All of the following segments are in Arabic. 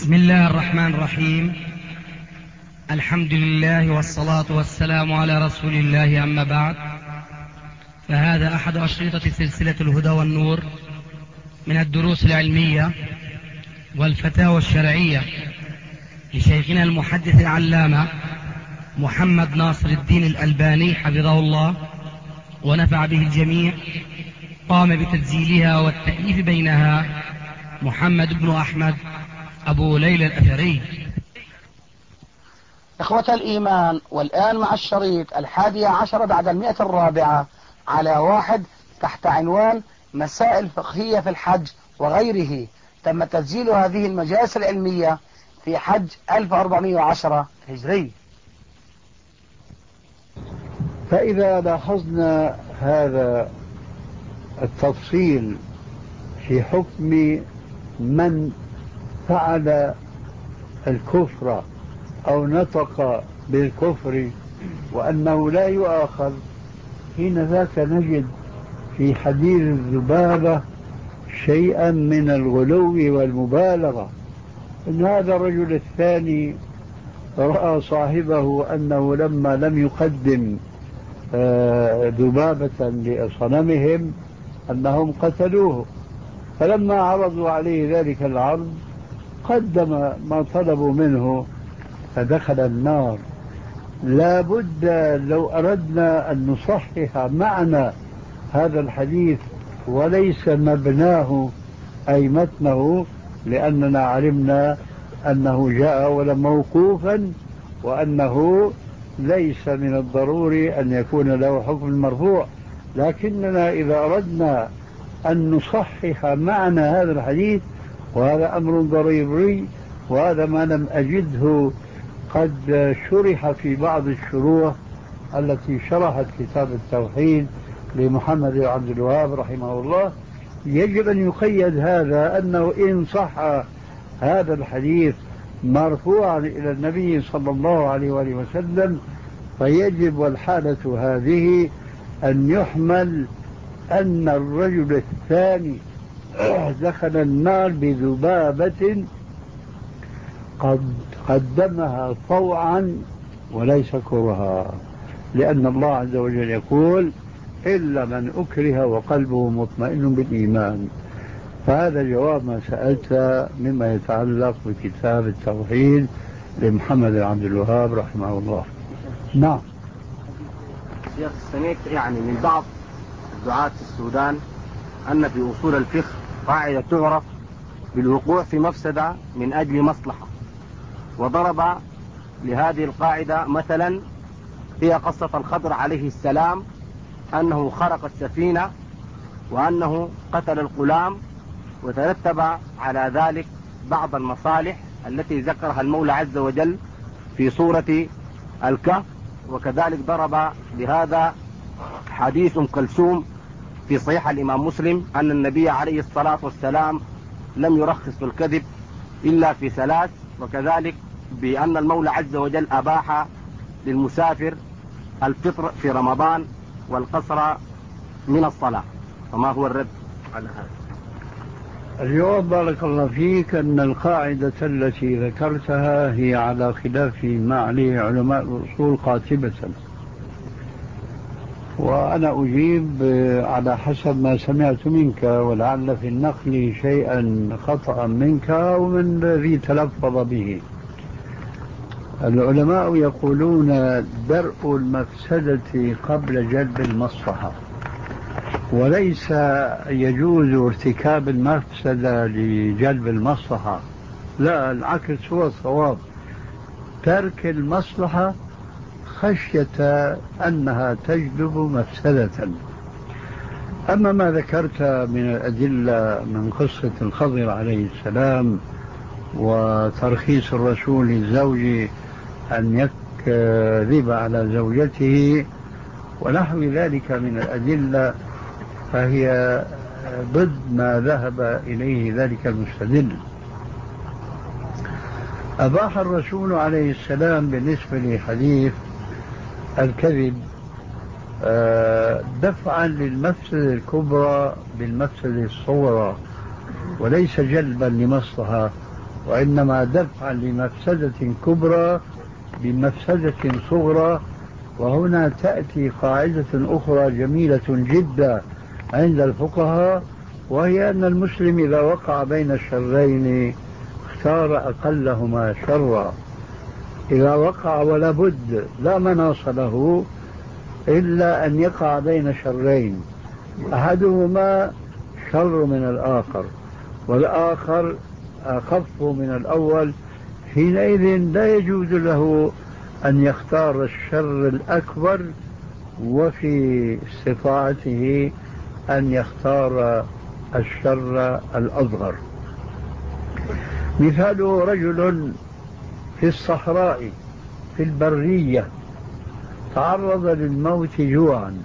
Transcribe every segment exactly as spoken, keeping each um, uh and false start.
بسم الله الرحمن الرحيم. الحمد لله والصلاة والسلام على رسول الله، أما بعد، فهذا أحد أشرطة سلسلة الهدى والنور من الدروس العلمية والفتاوى الشرعية لشيخنا المحدث العلامة محمد ناصر الدين الألباني حفظه الله ونفع به الجميع. قام بتسجيلها والتأليف بينها محمد بن أحمد أبو ليلى الأثري. إخوة الإيمان، والآن مع الشريط الحادي عشر بعد المئة الرابعة على واحد تحت عنوان مسائل فقهية في الحج وغيره. تم تسجيل هذه المجالس العلمية في حج ألف وأربعمائة وعشرة هجري. فإذا لاحظنا هذا التفصيل في حكم من فعل الكفر أو نطق بالكفر وأنه لا يؤاخذ، حين ذاك نجد في حديث الذبابة شيئا من الغلو والمبالغة. إن هذا الرجل الثاني رأى صاحبه أنه لما لم يقدم ذبابة لصنمهم أنهم قتلوه، فلما عرضوا عليه ذلك العرض قدم ما طلبوا منه فدخل النار. لا بد لو أردنا أن نصحح معنى هذا الحديث وليس مبناه أي متنه، لأننا علمنا أنه جاء ولا موقوفا وأنه ليس من الضروري أن يكون له حكم المرفوع، لكننا إذا أردنا أن نصحح معنى هذا الحديث، وهذا أمر ضروري، وهذا ما لم أجده قد شرح في بعض الشروح التي شرحت كتاب التوحيد لمحمد بن عبد الوهاب رحمه الله. يجب أن يقيد هذا أنه إن صح هذا الحديث مرفوعا إلى النبي صلى الله عليه وآله وسلم، فيجب والحالة هذه أن يحمل أن الرجل الثاني دخل النار بذبابة قد قدمها طوعا وليس كرها، لأن الله عز وجل يقول إلا من أكره وقلبه مطمئن بالإيمان. فهذا جواب ما سألت مما يتعلق بكتاب التوحيد لمحمد بن عبد الوهاب رحمه الله. نعم. شيخ، سمعت يعني من بعض الدعاة في السودان أن في أصول الفقه قاعدة تعرف بالوقوع في مفسدة من أجل مصلحة، وضرب لهذه القاعدة مثلا هي قصة الخضر عليه السلام، أنه خرق السفينة وأنه قتل الغلام، وترتب على ذلك بعض المصالح التي ذكرها المولى عز وجل في سورة الكهف. وكذلك ضرب بهذا حديث أم كلثوم في صحيح الإمام مسلم أن النبي عليه الصلاة والسلام لم يرخص في الكذب إلا في ثلاث، وكذلك بأن المولى عز وجل أباح للمسافر الفطر في رمضان والقصر من الصلاة. فما هو الرد على هذا؟ الجواب بارك الله فيك أن القاعدة التي ذكرتها هي على خلاف ما عليه علماء الأصول قاطبة، وأنا أجيب على حسب ما سمعت منك، ولعل في النقل شيئا خطأ منك ومن الذي تلفظ به. العلماء يقولون درء المفسدة قبل جلب المصلحة، وليس يجوز ارتكاب المفسدة لجلب المصلحة، لا، العكس هو الصواب، ترك المصلحة خشية أنها تجلب مفسدة. أما ما ذكرت من الأدلة من قصة الخضر عليه السلام وترخيص الرسول للزوج أن يكذب على زوجته ونحو ذلك من الأدلة، فهي ضد ما ذهب إليه ذلك المستدل. أباح الرسول عليه السلام بالنسبة لحديث الكذب دفعا للمفسدة الكبرى بالمفسدة الصغرى، وليس جلبا لمصلحة وإنما دفعا لمفسدة كبرى بمفسدة صغرى. وهنا تأتي قاعدة أخرى جميلة جدا عند الفقهاء، وهي أن المسلم إذا وقع بين الشرين اختار أقلهما شرا. إذا وقع ولا بد لا مناص له إلا أن يقع بين شرين، أحدهما شر من الآخر والآخر أخف من الأول، حينئذ لا يجوز له أن يختار الشر الأكبر، وفي استطاعته أن يختار الشر الأصغر. مثاله رجل في الصحراء في البرية تعرض للموت جوعا،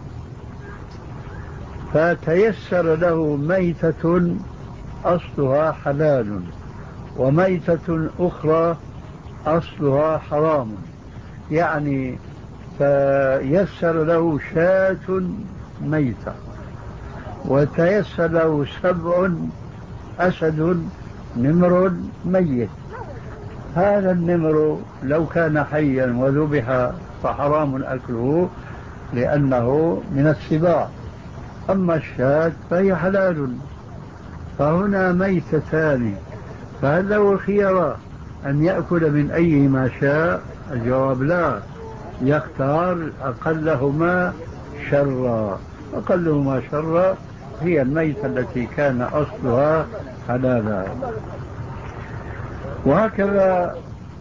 فتيسر له ميتة أصلها حلال وميتة أخرى أصلها حرام، يعني فيسر له شاة ميتة وتيسر له سبع أسد نمر ميت. هذا النمر لو كان حيا وذبح فحرام أكله لأنه من السباع، أما الشاة فهي حلال. فهنا ميتتان، فهل له الخيار أن يأكل من أيهما شاء؟ الجواب لا، يختار أقلهما شرا. أقلهما شرا هي الميتة التي كان أصلها حلالا. وهكذا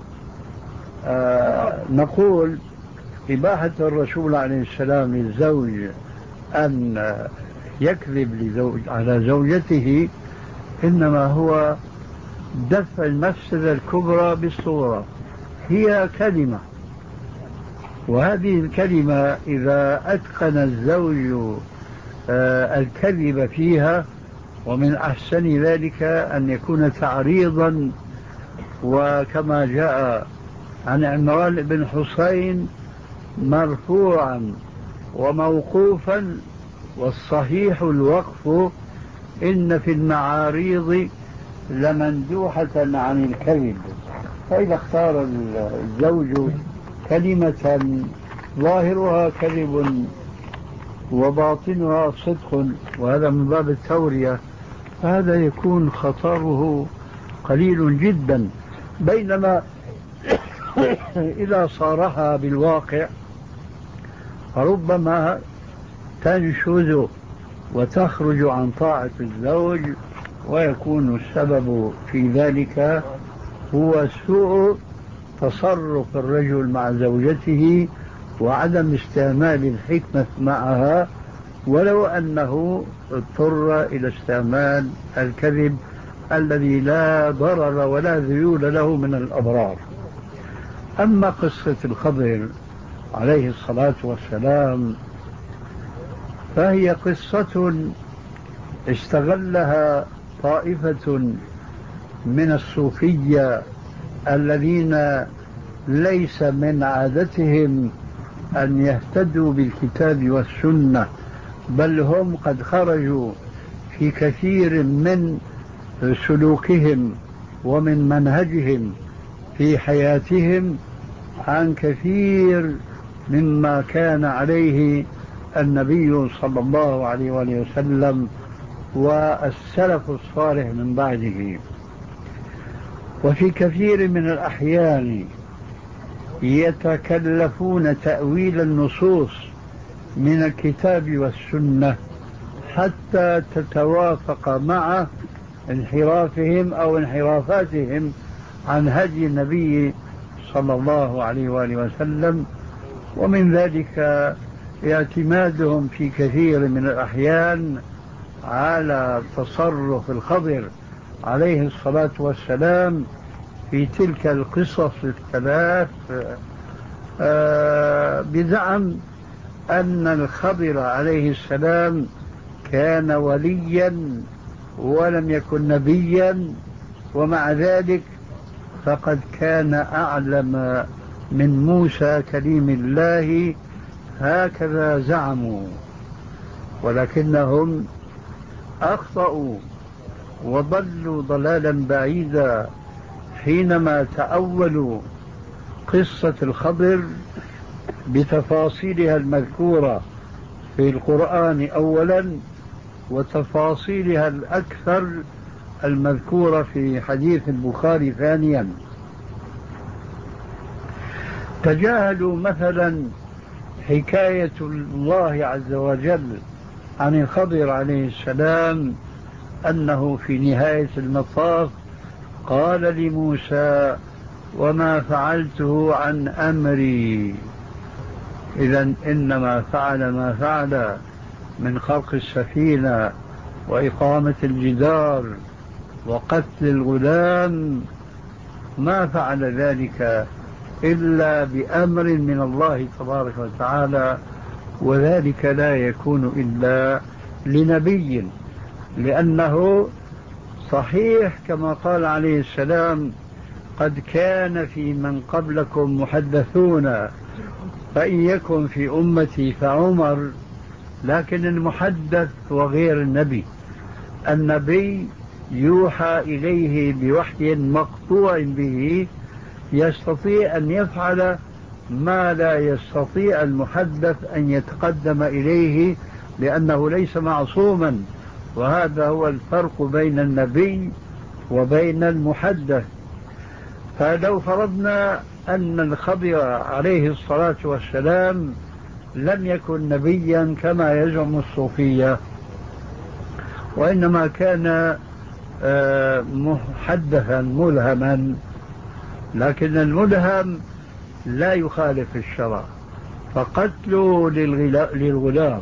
آه نقول إباحة الرسول عليه السلام للزوج أن يكذب لزوج على زوجته إنما هو دفع المفسدة الكبرى بالصورة. هي كلمة، وهذه الكلمة إذا أتقن الزوج آه الكذب فيها، ومن أحسن ذلك أن يكون تعريضا، وكما جاء عن عمران بن حسين مرفوعا وموقوفا، والصحيح الوقف، إن في المعاريض لمندوحة عن الكذب. فإذا اختار الزوج كلمة ظاهرها كذب وباطنها صدق، وهذا من باب التورية، فهذا يكون خطره قليل جدا. بينما إذا صارها بالواقع فربما تنشز وتخرج عن طاعة الزوج، ويكون السبب في ذلك هو سوء تصرف الرجل مع زوجته وعدم استعمال الحكمة معها، ولو أنه اضطر إلى استعمال الكذب الذي لا ضرر ولا ذيول له من الأضرار. أما قصة الخضر عليه الصلاة والسلام فهي قصة استغلها طائفة من الصوفية الذين ليس من عادتهم أن يهتدوا بالكتاب والسنة، بل هم قد خرجوا في كثير من سلوكهم ومن منهجهم في حياتهم عن كثير مما كان عليه النبي صلى الله عليه وآله وسلم والسلف الصالح من بعده. وفي كثير من الأحيان يتكلفون تأويل النصوص من الكتاب والسنة حتى تتوافق مع انحرافهم أو انحرافاتهم عن هدي النبي صلى الله عليه وآله وسلم. ومن ذلك اعتمادهم في كثير من الأحيان على تصرف الخضر عليه الصلاة والسلام في تلك القصص الثلاث بزعم أن الخضر عليه السلام كان وليا ولم يكن نبيا، ومع ذلك فقد كان أعلم من موسى كليم الله، هكذا زعموا، ولكنهم أخطأوا وضلوا ضلالا بعيدا، حينما تأولوا قصة الخضر بتفاصيلها المذكورة في القرآن أولا وتفاصيلها الأكثر المذكورة في حديث البخاري ثانيا، تجاهلوا مثلا حكاية الله عز وجل عن الخضر عليه السلام أنه في نهاية المطاف قال لموسى وما فعلته عن أمري. إذن إنما فعل ما فعل من خلق السفينة وإقامة الجدار وقتل الغلام ما فعل ذلك إلا بأمر من الله تبارك وتعالى، وذلك لا يكون إلا لنبي، لأنه صحيح كما قال عليه السلام قد كان في من قبلكم محدثون فإن يكن في أمتي فعمر، لكن المحدث وغير النبي. النبي يوحى إليه بوحي مقطوع به يستطيع أن يفعل ما لا يستطيع المحدث أن يتقدم إليه لأنه ليس معصوما، وهذا هو الفرق بين النبي وبين المحدث. فلو فرضنا أن الخضر عليه الصلاة والسلام لم يكن نبيا كما يزعم الصوفية، وإنما كان محدثا ملهما، لكن الملهم لا يخالف الشرع، فقتله للغلام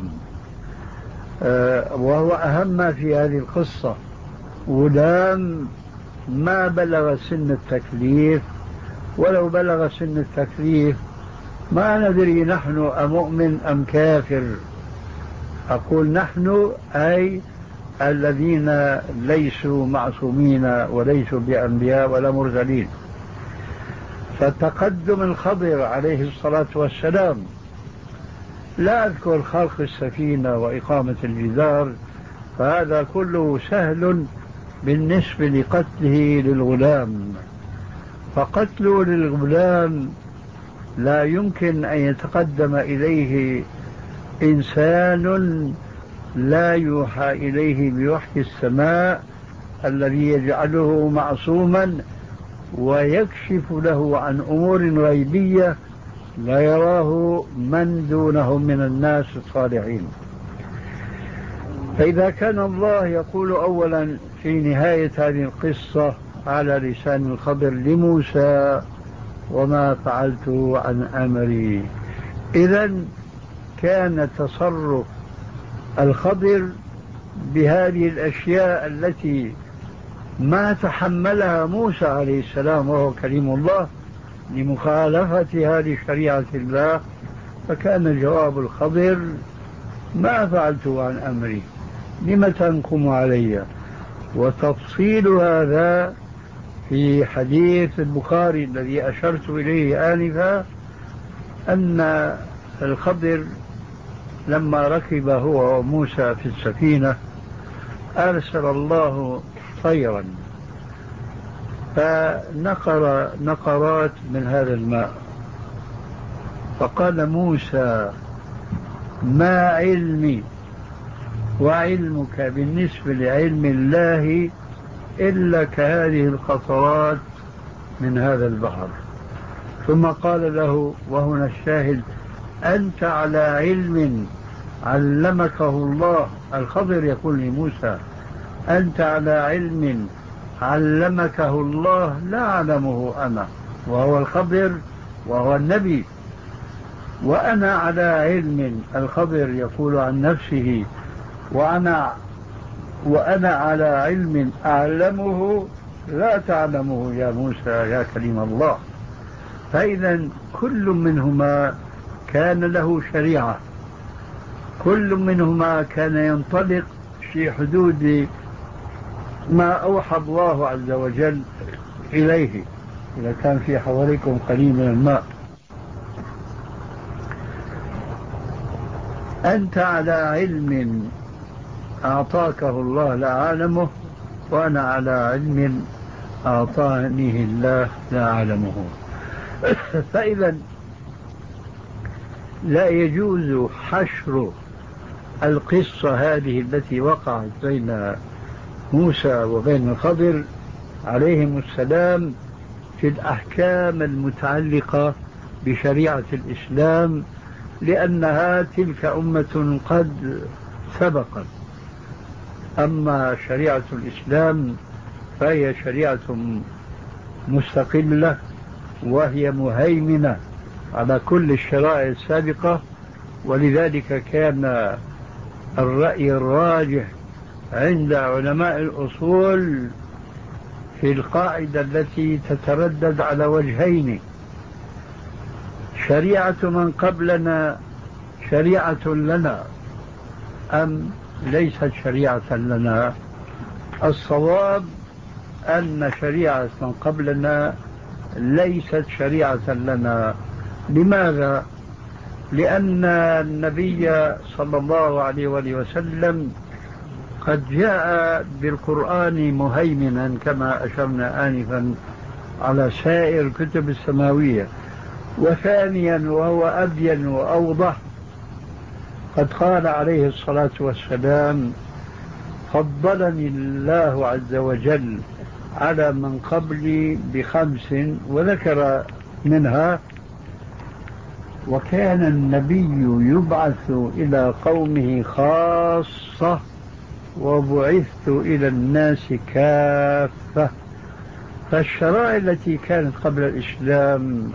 وهو أهم ما في هذه القصة، غلام ما بلغ سن التكليف، ولو بلغ سن التكليف ما ندري نحن أمؤمن أم كافر. أقول نحن أي الذين ليسوا معصومين وليسوا بأنبياء ولا مرسلين. فتقدم الخضر عليه الصلاة والسلام، لا أذكر خلق السفينة وإقامة الجدار، فهذا كله سهل بالنسبة لقتله للغلام. فقتله للغلام لا يمكن أن يتقدم إليه إنسان لا يوحى إليه بوحي السماء الذي يجعله معصوما ويكشف له عن أمور غيبية لا يراه من دونهم من الناس الصالحين. فإذا كان الله يقول أولا في نهاية هذه القصة على لسان الخضر لموسى وما فعلت عن أمري، إذن كان تصرف الخضر بهذه الأشياء التي ما تحملها موسى عليه السلام وهو كليم الله لمخالفتها لشريعة الله، فكان جواب الخضر ما فعلت عن أمري لم تنقم علي. وتفصيل هذا في حديث البخاري الذي أشرت إليه آنفا، أن الخضر لما ركب هو وموسى في السفينة أرسل الله طيرا فنقر نقرات من هذا الماء، فقال موسى ما علمي وعلمك بالنسبة لعلم الله إلا كهذه القطرات من هذا البحر. ثم قال له، وهنا الشاهد، أنت على علم علمكه الله. الخضر يقول لموسى أنت على علم علمكه الله لا أعلمه أنا، وهو الخضر وهو النبي، وأنا على علم. الخضر يقول عن نفسه وأنا وأنا على علم أعلمه لا تعلمه يا موسى يا كليم الله. فإذا كل منهما كان له شريعة، كل منهما كان ينطلق في حدود ما أوحى الله عز وجل إليه. إذا كان في حواليكم قليل من الماء، أنت على علم أعطاكه الله لا أعلمه، وأنا على علم أعطانيه الله لا أعلمه. فإذا لا يجوز حشر القصة هذه التي وقعت بين موسى وبين الخضر عليهم السلام في الأحكام المتعلقة بشريعة الإسلام، لأنها تلك أمة قد سبقت. أما شريعة الإسلام فهي شريعة مستقلة، وهي مهيمنة على كل الشرائع السابقة. ولذلك كان الرأي الراجح عند علماء الأصول في القاعدة التي تتردد على وجهين: شريعة من قبلنا شريعة لنا أم ليست شريعة لنا؟ الصواب أن شريعة من قبلنا ليست شريعة لنا. لماذا؟ لأن النبي صلى الله عليه وآله وسلم قد جاء بالقرآن مهيمنا كما أشرنا آنفا على سائر الكتب السماوية. وثانيا وهو أبين وأوضح، قد قال عليه الصلاة والسلام: فضلني الله عز وجل على من قبلي بخمس، وذكر منها: وكان النبي يبعث إلى قومه خاصة وبعثت إلى الناس كافة. فالشرائع التي كانت قبل الإسلام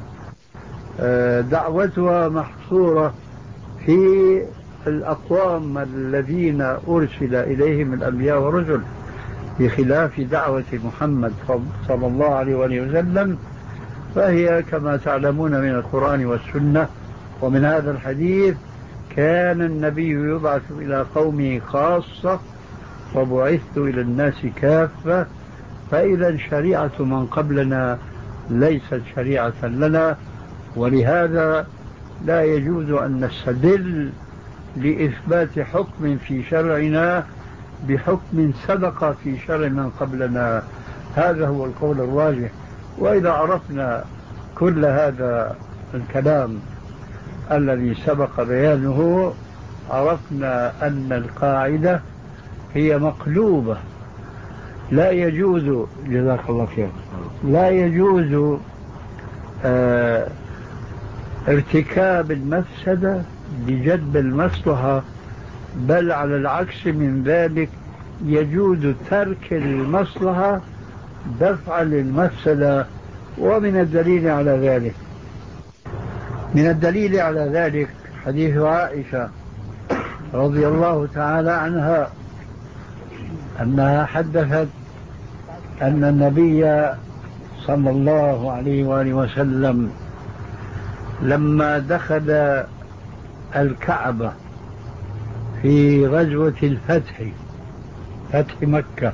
دعوتها محصورة في الأقوام الذين أرسل إليهم الأنبياء والرسل، بخلاف دعوة محمد صلى الله عليه وسلم، فهي كما تعلمون من القرآن والسنة ومن هذا الحديث: كان النبي يبعث إلى قومه خاصة وبعثت إلى الناس كافة. فإذا شريعة من قبلنا ليست شريعة لنا، ولهذا لا يجوز أن نستدل لإثبات حكم في شرعنا بحكم سبق في شرع من قبلنا. هذا هو القول الراجح. وإذا عرفنا كل هذا الكلام الذي سبق بيانه، عرفنا أن القاعدة هي مقلوبة. لا يجوز، جزاك الله خير، لا يجوز آه ارتكاب المفسدة بجلب المصلحة، بل على العكس من ذلك يجوز ترك المصلحة دفعا للمفسدة. ومن الدليل على ذلك من الدليل على ذلك حديث عائشة رضي الله تعالى عنها أنها حدثت أن النبي صلى الله عليه وآله وسلم لما دخل الكعبة في غزوة الفتح، فتح مكة،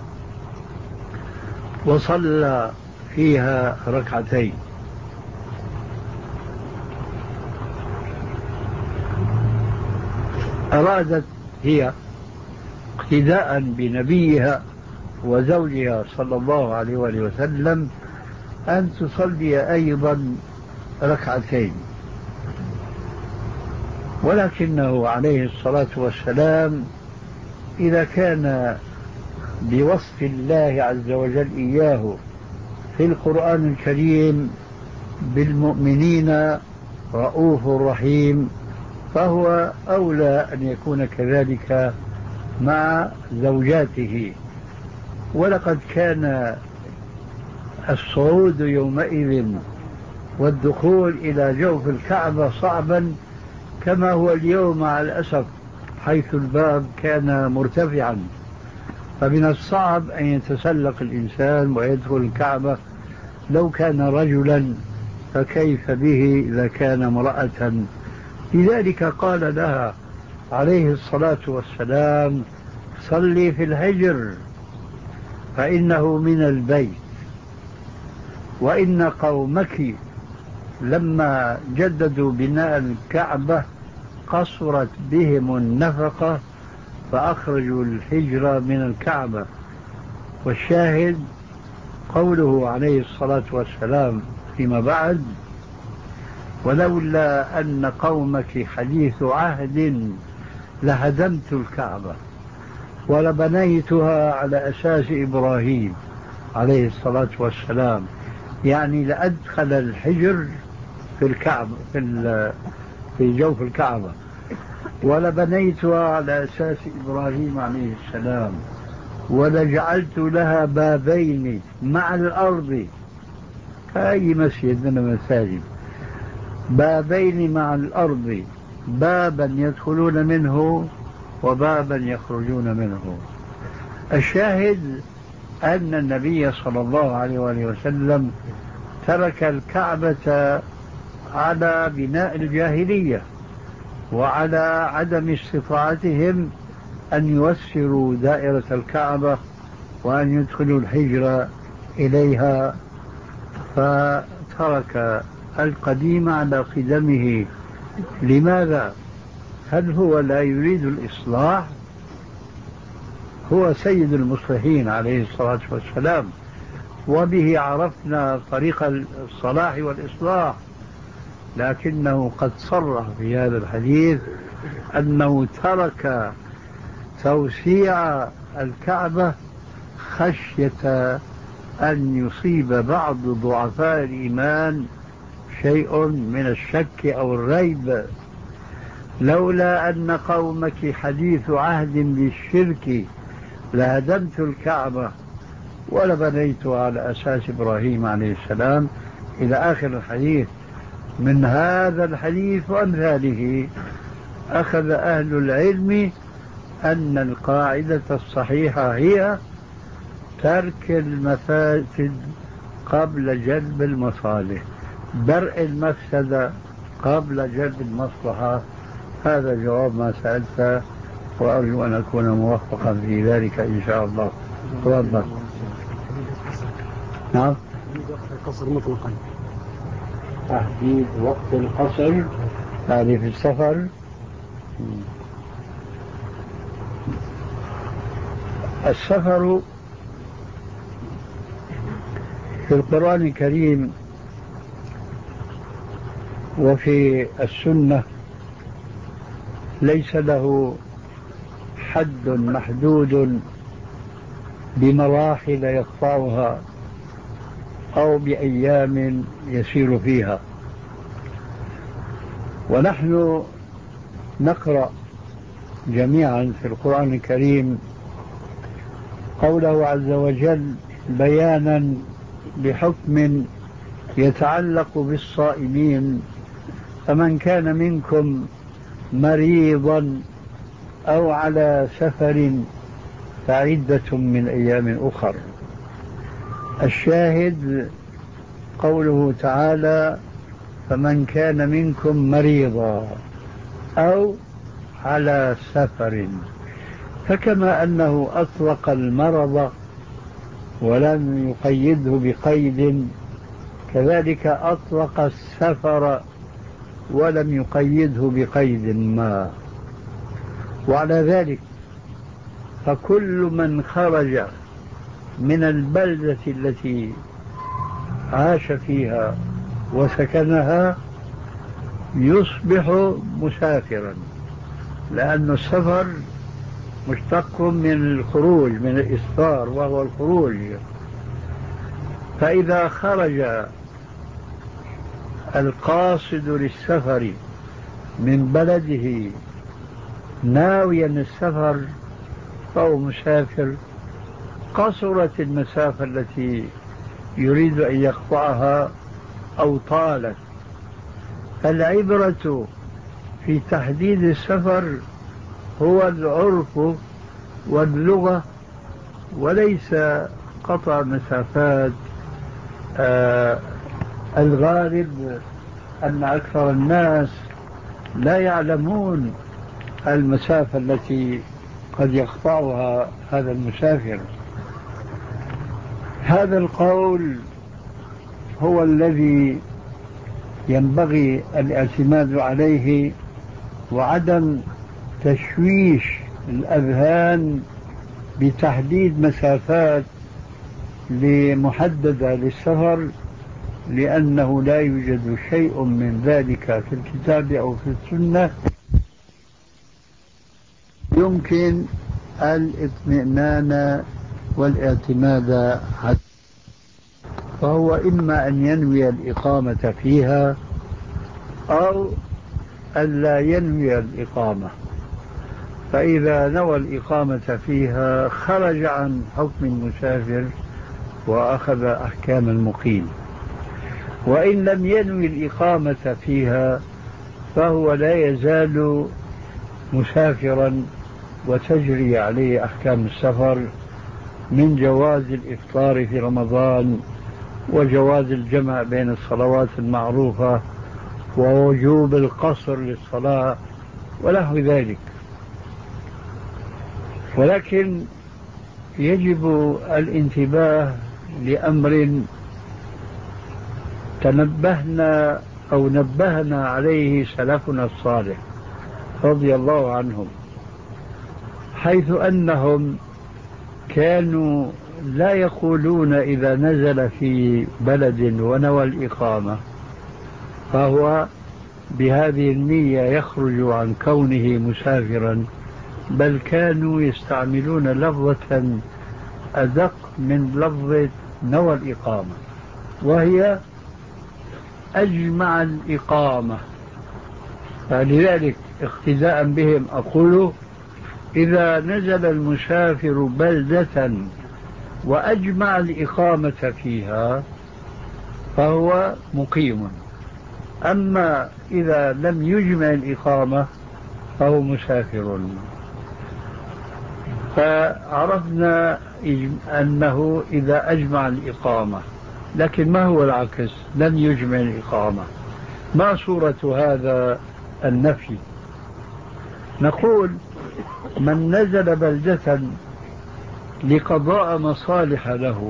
وصلى فيها ركعتين، أرادت هي اقتداء بنبيها وزوجها صلى الله عليه وآله وسلم أن تصلي أيضا ركعتين، ولكنه عليه الصلاة والسلام إذا كان بوصف الله عز وجل إياه في القرآن الكريم بالمؤمنين رؤوف رحيم، فهو أولى أن يكون كذلك مع زوجاته. ولقد كان الصعود يومئذ والدخول إلى جوف الكعبة صعبا كما هو اليوم مع الأسف، حيث الباب كان مرتفعا، فمن الصعب أن يتسلق الإنسان ويدخل الكعبة لو كان رجلا، فكيف به إذا كان امرأة؟ لذلك قال لها عليه الصلاة والسلام: صلي في الحجر فإنه من البيت. وإن قومك لما جددوا بناء الكعبة قصرت بهم النفقة فأخرجوا الحجر من الكعبة. والشاهد قوله عليه الصلاة والسلام فيما بعد: ولولا أن قومك حديث عهد لهدمت الكعبة ولبنيتها على أساس إبراهيم عليه الصلاة والسلام، يعني لأدخل الحجر في الكعبة في, في جوف الكعبة، ولبنيتها على أساس إبراهيم عليه السلام، ولجعلت لها بابين مع الأرض كأي مسجد من المساجد، بابين مع الأرض، بابا يدخلون منه وبابا يخرجون منه. الشاهد أن النبي صلى الله عليه وآله وسلم ترك الكعبة على بناء الجاهلية وعلى عدم استطاعتهم أن يوسروا دائرة الكعبة وأن يدخلوا الحجر إليها، فترك القديم على قدمه. لماذا؟ هل هو لا يريد الإصلاح؟ هو سيد المصلحين عليه الصلاة والسلام، وبه عرفنا طريق الصلاح والإصلاح، لكنه قد صرح في هذا الحديث أنه ترك توسيع الكعبة خشية أن يصيب بعض ضعفاء الإيمان شيء من الشك أو الريب. لولا أن قومك حديث عهد بالشرك لهدمت الكعبة ولبنيتها على أساس إبراهيم عليه السلام، إلى آخر الحديث. من هذا الحديث وأمثاله أخذ أهل العلم أن القاعدة الصحيحة هي ترك المفاسد قبل جلب المصالح، درء المفسدة قبل جلب المصلحة. هذا جواب ما سألت، وأرجو أن أكون موفقا في ذلك إن شاء الله. تفضل. نعم. القصر مطلقا. تحديد وقت القصر يعني في السفر. السفر في القرآن الكريم وفي السنة ليس له حد محدود بمراحل يقطعها أو بأيام يسير فيها. ونحن نقرأ جميعا في القرآن الكريم قوله عز وجل بيانا بحكم يتعلق بالصائمين: فمن كان منكم مريضا أو على سفر فعدة من أيام أخر. الشاهد قوله تعالى: فمن كان منكم مريضا أو على سفر، فكما أنه أطلق المرض ولم يقيده بقيد، كذلك أطلق السفر ولم يقيده بقيد ما. وعلى ذلك فكل من خرج من البلدة التي عاش فيها وسكنها يصبح مسافرا، لأن السفر مشتق من الخروج، من الإسفار وهو الخروج. فإذا خرج القاصد للسفر من بلده ناويا السفر فهو مسافر، قصرت المسافة التي يريد أن يقطعها أو طالت. العبرة في تحديد السفر هو العرف واللغة، وليس قطع مسافات. آه الغالب أن أكثر الناس لا يعلمون المسافة التي قد يقطعها هذا المسافر. هذا القول هو الذي ينبغي الاعتماد عليه، وعدم تشويش الأذهان بتحديد مسافات لمحددة للسفر، لأنه لا يوجد شيء من ذلك في الكتاب أو في السنة يمكن الاطمئنان والاعتماد عليه. فهو إما أن ينوي الإقامة فيها أو ألا ينوي الإقامة. فإذا نوى الإقامة فيها خرج عن حكم المسافر وأخذ أحكام المقيم، وإن لم ينوي الإقامة فيها فهو لا يزال مسافرا وتجري عليه أحكام السفر من جواز الإفطار في رمضان وجواز الجمع بين الصلوات المعروفة ووجوب القصر للصلاة ونحو ذلك. ولكن يجب الانتباه لأمر تنبهنا أو نبهنا عليه سلفنا الصالح رضي الله عنهم، حيث أنهم كانوا لا يقولون إذا نزل في بلد ونوى الإقامة فهو بهذه النية يخرج عن كونه مسافرا، بل كانوا يستعملون لفظة أدق من لفظة نوى الإقامة، وهي أجمع الإقامة. فلذلك اقتداء بهم أقول إذا نزل المسافر بلدة وأجمع الإقامة فيها فهو مقيم، أما إذا لم يجمع الإقامة فهو مسافر. فعرفنا أنه إذا أجمع الإقامة، لكن ما هو العكس؟ لم يجمع الإقامة. ما صورة هذا النفي؟ نقول من نزل بلدة لقضاء مصالح له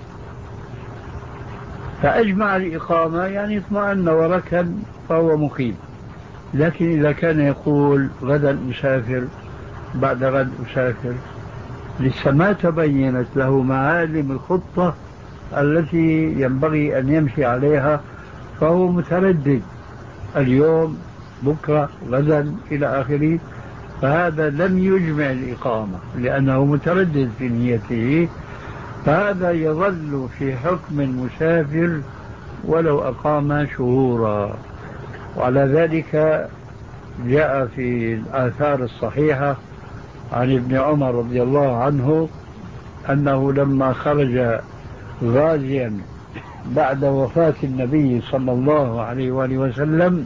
فأجمع الإقامة يعني اطمأن وركن فهو مقيم. لكن إذا كان يقول غدا أسافر بعد غد أسافر لسه ما تبينت له معالم الخطة التي ينبغي أن يمشي عليها فهو متردد اليوم بكرة غدا إلى آخره، فهذا لم يجمع الإقامة لأنه متردد في نيته، فهذا يظل في حكم المسافر ولو أقام شهورا. وعلى ذلك جاء في الآثار الصحيحة عن ابن عمر رضي الله عنه أنه لما خرج غازيا بعد وفاة النبي صلى الله عليه وآله وسلم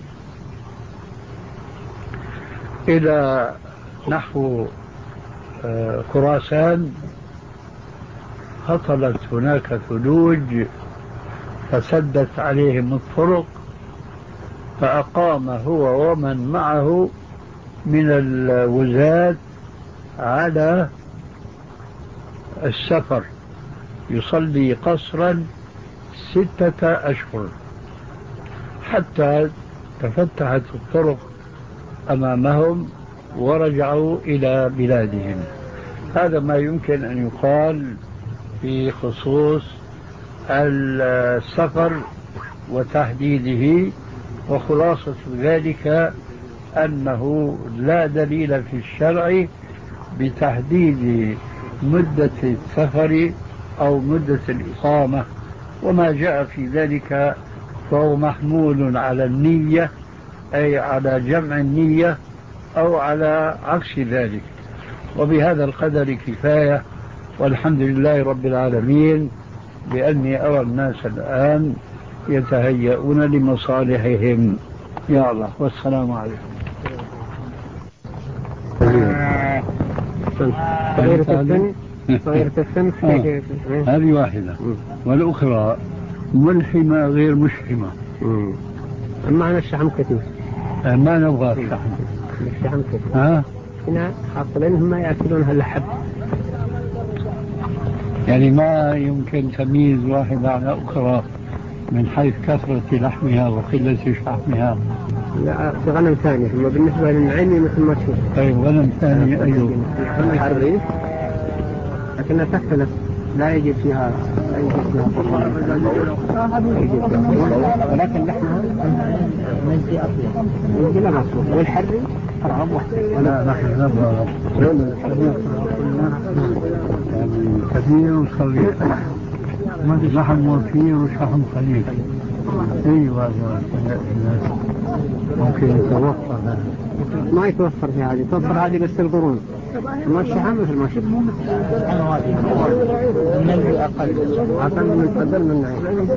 إلى نحو خراسان هطلت هناك ثلوج فسدت عليهم الطرق، فأقام هو ومن معه من الوزاة على السفر يصلي قصرا ستة أشهر حتى تفتحت الطرق أمامهم ورجعوا إلى بلادهم. هذا ما يمكن أن يقال في خصوص السفر وتحديده، وخلاصة ذلك أنه لا دليل في الشرع بتحديد مدة السفر أو مدة الإقامة، وما جاء في ذلك فهو محمول على النية، أي على جمع النية أو على عكس ذلك. وبهذا القدر كفاية، والحمد لله رب العالمين بأني أرى الناس الآن يتهيئون لمصالحهم. يا الله، والسلام عليكم. صغيرة السن صغيرة السن هذه واحدة، والأخرى ملحمة غير مشحمة. معنا الشحم كثير، ما نبغى الشحم. الشحم كثير ها هنا حاصلين هم يأكلون هاللحم، يعني ما يمكن تمييز واحدة على أخرى من حيث كثرة لحمها وقلة شحمها. لا في غنم ثاني، ثم بالنسبة للعيني مثل ما تشوف. طيب غنم ثاني أيوه الحريف لكنها تختلف لا يجد فيها لا يجد فيها قرآن ولكن نحن نجزي أطيب يجينا مصروف والحري أرغب وحده. لا نحن نبغى يعني كبير وصغير لحم وفير وشحم خليل. ايوه هذا ممكن يتوفر هذا. ما يتوفر في هذه، توفر هذه بس القرون. ما الشحم مثل ما شفت النبي أقل أقل من قدر من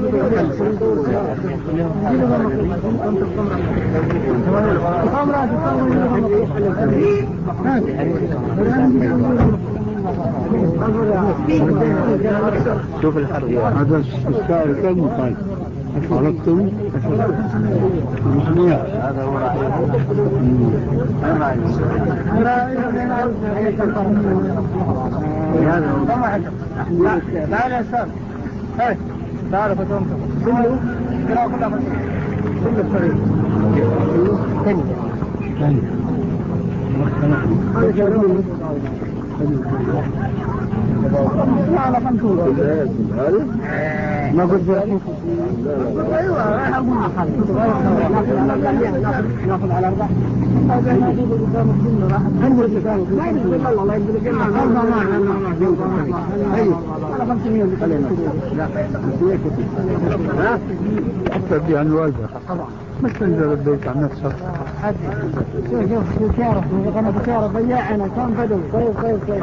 شوف الحرب هذا السعر كم قال عرفتم؟ هذا هو لا لا سام هاي تعرف انتم كله كلها كلها كله فريق ثاني ثاني ما قلت ايوه راح اقول ناخذ على اربعه الحمد لله الله يجزيك على خمسمية ها اكثر بأن والدها ما تنزل البيت عن نفسك شوف شوف سيارة أنا بسيارة ضيعنا كان بدل طيب طيب طيب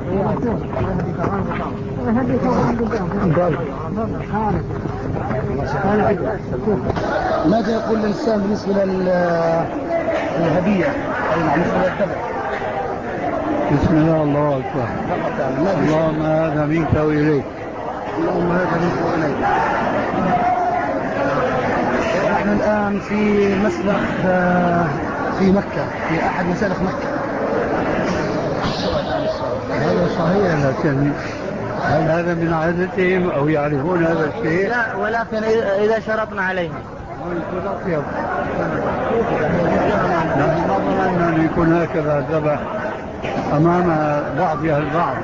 ماذا يقول الإنسان بالنسبة للهدية أو بالنسبة للثمن؟ بسم الله الله أكبر اللهم هذا منك وإليك اللهم هذا منك وإليك. نحن الآن في مسلخ في مكة في أحد مسالخ مكة. هذا صحيح لكن هل هذا من عادتهم أو يعرفون هذا الشيء؟ لا ولكن إذا شرطنا عليهم نحن نظن أن يكون هكذا ذبح أمام بعضها البعض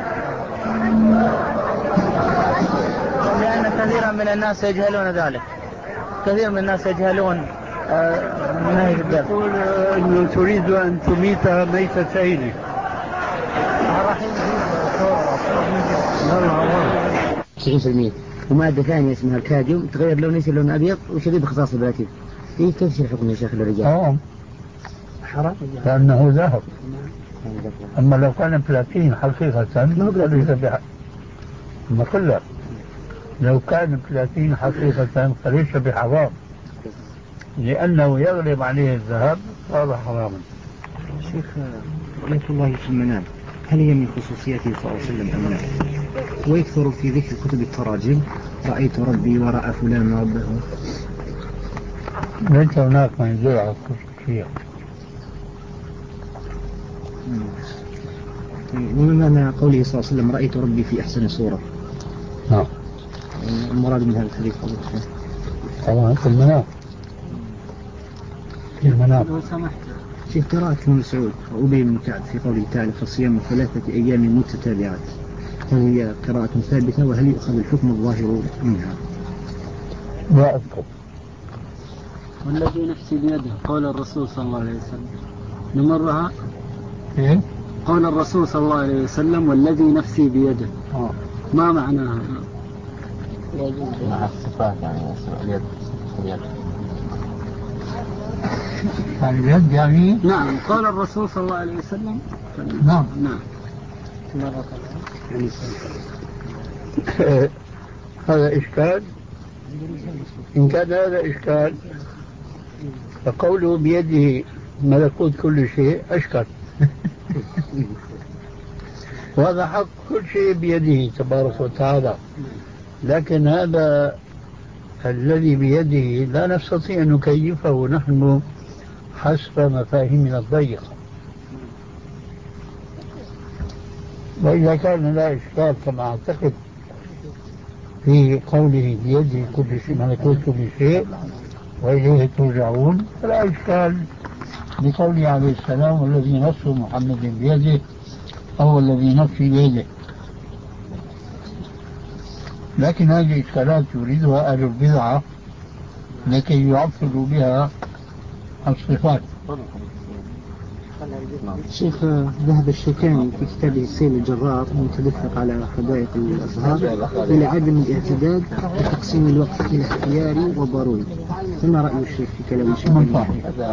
لأن كثيرا من الناس يجهلون ذلك. كثير من الناس يجهلون نهي الذبح. يقول أنه تريد أن تميت ميتتين. تسعين بالمئة ومادة ثانية اسمها الكاديوم تغير لونه يصير لونه أبيض وشديد بخصائص البلاتين. إيه كيف الحكم يا شيخ للرجال؟ آه حرام لأنه ذهب. أما لو كان بلاتين حقيقة فليس بحق. أما كله لو كان بلاتين حقيقة فليس بحرام لأنه يغلب عليه الذهب صار حراما. شيخ رؤية الله في المنام هل هي من خصوصياته صلى الله عليه وسلم أم لا؟ ويكثر في ذكر كتب التراجم رأيت ربي ورأى فلان ربه. ليس هناك من يدل على الخصوصية. وما معنى قوله صلى الله عليه وسلم رأيت ربي في أحسن صورة؟ نعم. المراد من هذا الحديث طبعا في المنام. في المنام. لو سمحت في قراءة ابن مسعود وأبي بن كعب في قوله تعالى فالصيام ثلاثة أيام متتابعات هل هي قراءة ثابتة وهل يؤخذ الحكم الظاهر منها؟ لا أذكر. والذي نفسي بيده قول الرسول صلى الله عليه وسلم نمرها. إيه؟ قول الرسول صلى الله عليه وسلم والذي نفسي بيده. آه. ما معناها؟ مع الصفات يعني اليد اليد اليد يعني نعم قال الرسول صلى الله عليه وسلم. نعم نعم. هذا إشكال. إن كان هذا إشكال فقوله بيده ملكوت كل شيء أشكال. وهذا حق كل شيء بيده تبارك وتعالى لكن هذا الذي بيده لا نستطيع أن نكيفه نحن حسب مفاهيمنا الضيقة. وإذا كان لا إشكال كما أعتقد في قوله بيده كل شيء ملكوت كل شيء وإليه ترجعون فلا إشكال بقوله عليه السلام والذي نفس محمد بيده أو الذي نفسي بيده. لكن هذه الإشكالات يريدها أهل البدعة لكي يعطلوا بها الصفات. شيخ، ذهب الشوكاني في كتابه السيل الجرار المتدفق على حدائق الأزهار إلى عدم الاعتداد بتقسيم الوقت إلى اختياري وضروري. فما رأي الشيخ في كلام الشوكاني؟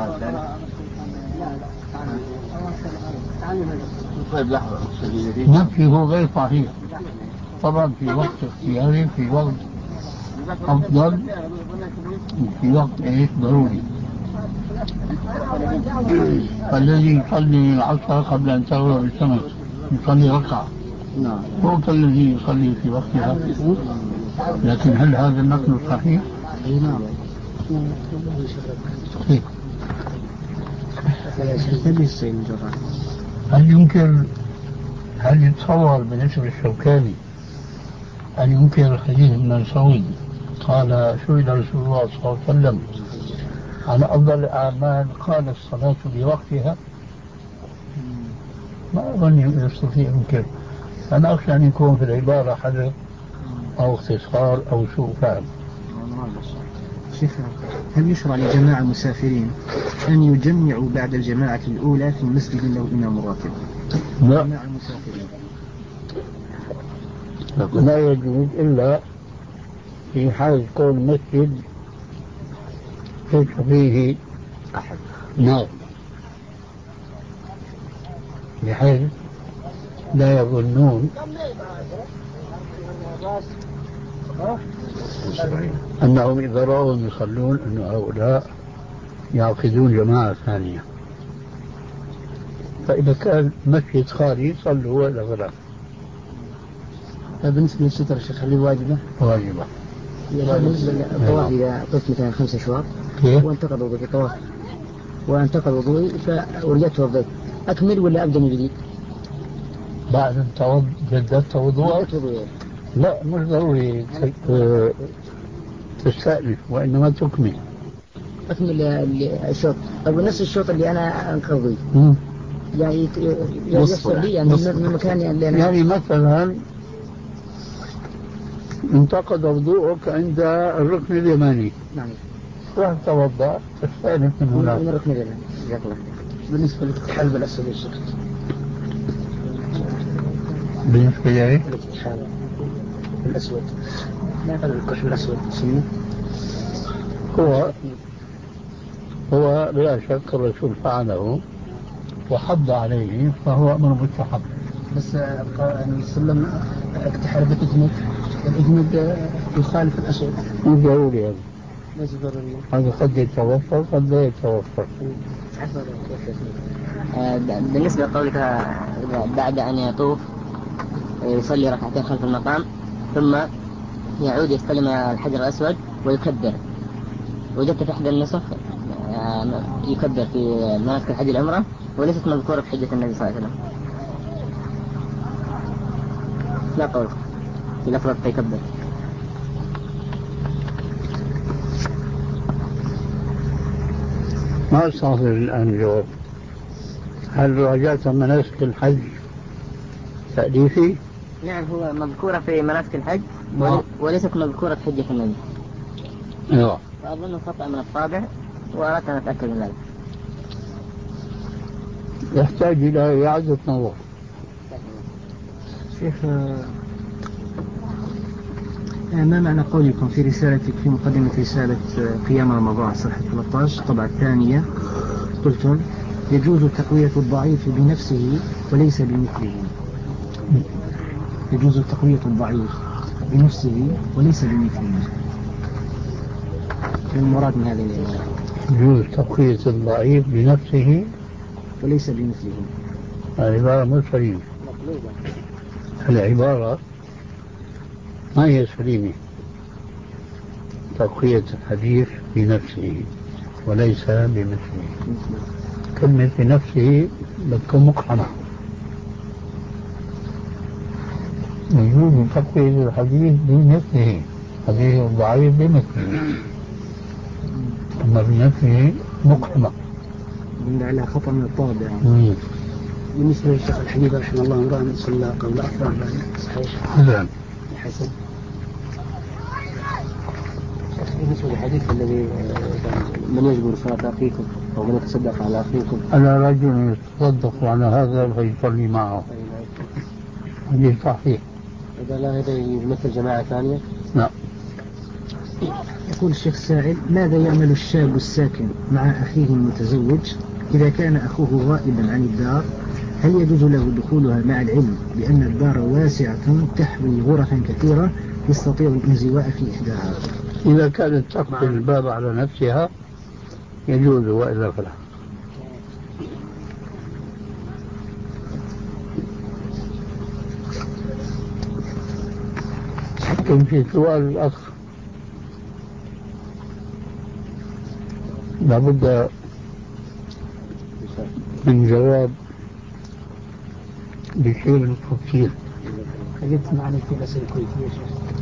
نفيه غير صحيح. طبعا في وقت اختياري، في وقت أفضل، في وقت إيش ضروري. الذي يصلي العصر قبل أن تغرب الشمس يصلي ركعة، هو كالذي يصلي في وقتها. لكن هل هذا النقل صحيح؟ نعم. هل يمكن هل يتصور بالنسبة للشوكاني أن ينكر الحديث من مسعود قال سئل رسول الله صلى الله عليه وسلم عن أفضل الأعمال قال الصلاة بوقتها؟ ما أظن يستطيع ينكر. أنا أخشى أن يكون في العبارة حذف أو اختصار أو سوء فهم. شيخ، هل يشرع لجماعة المسافرين أن يجمعوا بعد الجماعة الأولى في مسجد له إمام راتب؟ لا، جماعة المسافرين لا يجوز إلا في حال كون مسجد ليس فيه أحد. نعم، بحيث لا يظنون أنهم إذا رأوهم يصلون أن هؤلاء يعقدون جماعة ثانية. فإذا كان مسجد خالي صلوا إلى غدا. بالنسبة للستر الشيخ هل واجبة؟ واجبة. بالنسبة للطواف إذا طفت مثلا خمس أشواط وانتقض وضوئي في طواف وانتقض وضوئي ورجعت توضيت، أكمل ولا أبدأ من جديد؟ بعد أن جددت وضوءك؟ لا، مش ضروري تستأنف وإنما تكمل. أكمل الشوط. طب نفس الشوط اللي أنا أنقضيه يعني يصل لي يعني من المكان اللي أنا يعني مثلا انتقد وضوءك عند الركن اليماني. نعم. راح توضأ تستأنف من هناك. من الركن اليماني. جزاك الله. بالنسبة للحلب الأسود الشيخ. بالنسبة لي الحلب الأسود. ما قال الكشف الأسود سنة. هو هو بلا شك الرسول فعله وحض عليه فهو أمر مستحب. بس النبي صلى الله عليه وسلم اكتحل بالإجمد والإجمد يخالف الأسود. مو ضروري هذا. ليس ضروري. هذا قد يتوفر قد لا يتوفر. بالنسبة لقولك بعد أن يطوف يصلي ركعتين خلف المقام ثم يعود يستلم الحجر الأسود ويكبر، وجدت في أحد النسخ يكبر في مناسك الحج العمرة وليست مذكورة في حجة النبي صلى الله عليه وسلم. لا قول في لفظة يكبر. ما أستحضر الآن الجواب. هل راجعت مناسك الحج تأليفي؟ نعم، هو مذكورة في مناسك الحج وليست مذكورة في حجة النبي. ايوه. فأظن خطأ من الطابع وأردت أن أتأكد من ذلك. يحتاج إلى إعادة نظر. شيخ، ما معنى قولكم في رسالتك في مقدمة رسالة قيام رمضان صفحة ثلاثة عشر طبعة الثانية قلتم يجوز تقوية الضعيف بنفسه وليس بمثله؟ يجوز تقوية الضعيف بنفسه وليس بمثله. المراد من هذه العبارة يجوز تقوية الضعيف بنفسه وليس بمثله. العبارة مو سليمة. العبارة ما هي سليمة. تقوية الحديث بنفسه وليس بمثله. كلمة بنفسه بتكون مقحمة. يجوز تقوية الحديث بمثله، حديث الضعيف بمثله، أما بنفسه مقحمة. من على خطأ من الطابع. بالنسبة للشيخ الحبيب رحمه الله امرأ صلى قبل أكثر صحيح؟ حسن. حسن. بالنسبة للحديث الذي من يجبر صلاة أخيكم أو من يتصدق على أخيكم. أنا رجل يتصدق على هذا فيصلي معه. هذه صحيح. إذا لا هذا يمثل جماعة ثانية؟ لا. يقول الشيخ سائل: ماذا يعمل الشاب الساكن مع أخيه المتزوج إذا كان أخوه غائبا عن الدار؟ هل يجوز له دخولها مع العلم بأن الدار واسعة تحوي غرفا كثيرة يستطيع الانزواء في إحداها؟ إذا كانت تقفل الباب على نفسها يجوز، وإلا فلا. لكن في سؤال الأخ لابد من جواب بشيء من التفصيل. حديث معنا في الأسئلة الكويتية.